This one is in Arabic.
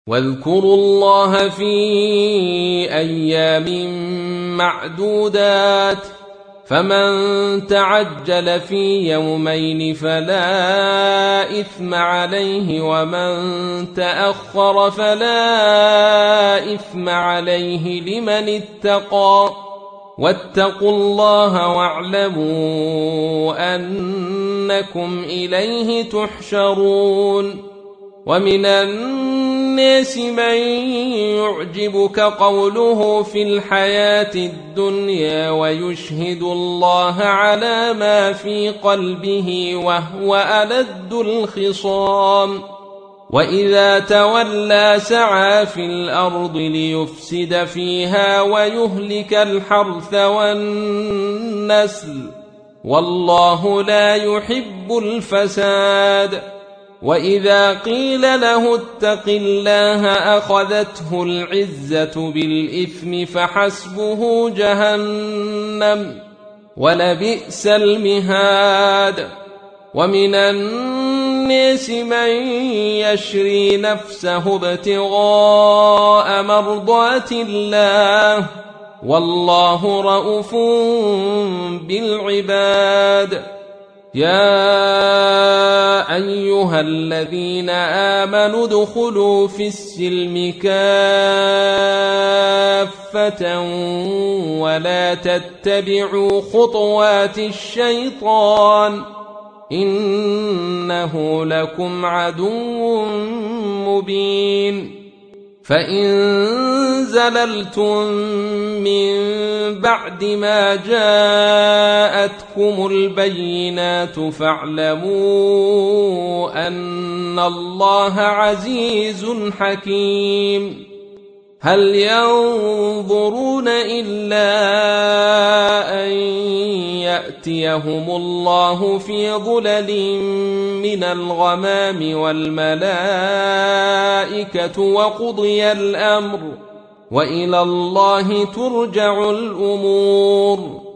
واذكروا الله في أيام معدودات فمن تعجل في يومين فلا إثم عليه ومن تأخر فلا إثم عليه لمن اتقى واتقوا الله واعلموا أنكم إليه تحشرون ومن الناس من يعجبك قوله في الحياة الدنيا ويشهد الله على ما في قلبه وهو ألد الخصام وإذا تولى سعى في الأرض ليفسد فيها ويهلك الحرث والنسل والله لا يحب الفساد وإذا قيل له اتق الله أخذته العزة بالإثم فحسبه جهنم ولبئس المهاد ومن الناس من يشري نفسه ابتغاء مرضات الله والله رءوف بالعباد يا أيها الذين آمنوا ادخلوا في السلم كافة ولا تتبعوا خطوات الشيطان إنه لكم عدو مبين فإن زللتم من بعد ما جاءتكم البينات فاعلموا أن الله عزيز حكيم هل ينظرون إلا أن يأتيهم الله في ظلل من الغمام والملائكة وقضي الأمر وإلى الله ترجع الأمور